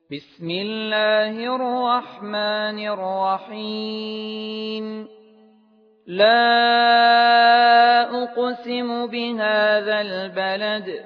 بسم الله الرحمن الرحيم لا أقسم بهذا البلد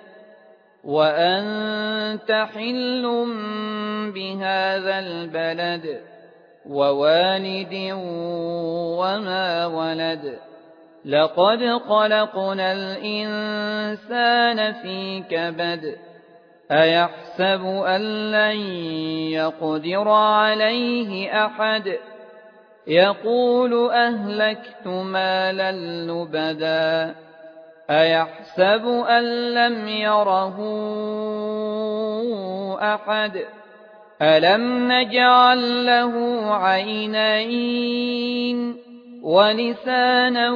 وأنت حل بهذا البلد ووالد وما ولد لقد خلقنا الإنسان في كبد أيحسب أن لن يقدر عليه أحد يقول أهلكت مالا لبدا أيحسب أن لم يره أحد ألم نجعل له عينين ولسانا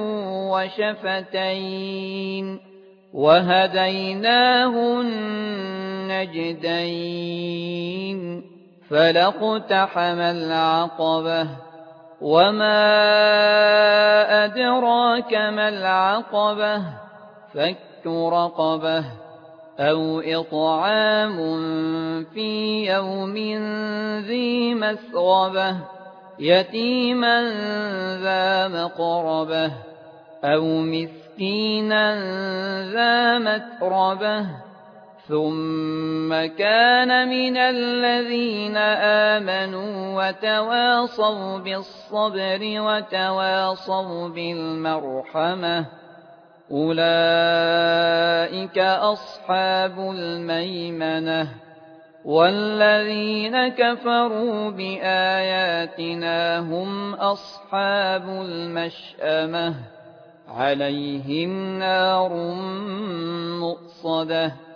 وشفتين وهديناه النجدين فلاقتحم العقبة وما أدراك ما العقبة فك رقبة أو إطعام في يوم ذي مسغبة يتيما ذا مقربة أو مسكينا ذا متربة ثم كان من الذين آمنوا وتواصوا بالصبر وتواصوا بالمرحمة أولئك أصحاب الميمنة والذين كفروا بآياتنا هم أصحاب المشأمة عليهم نار مؤصدة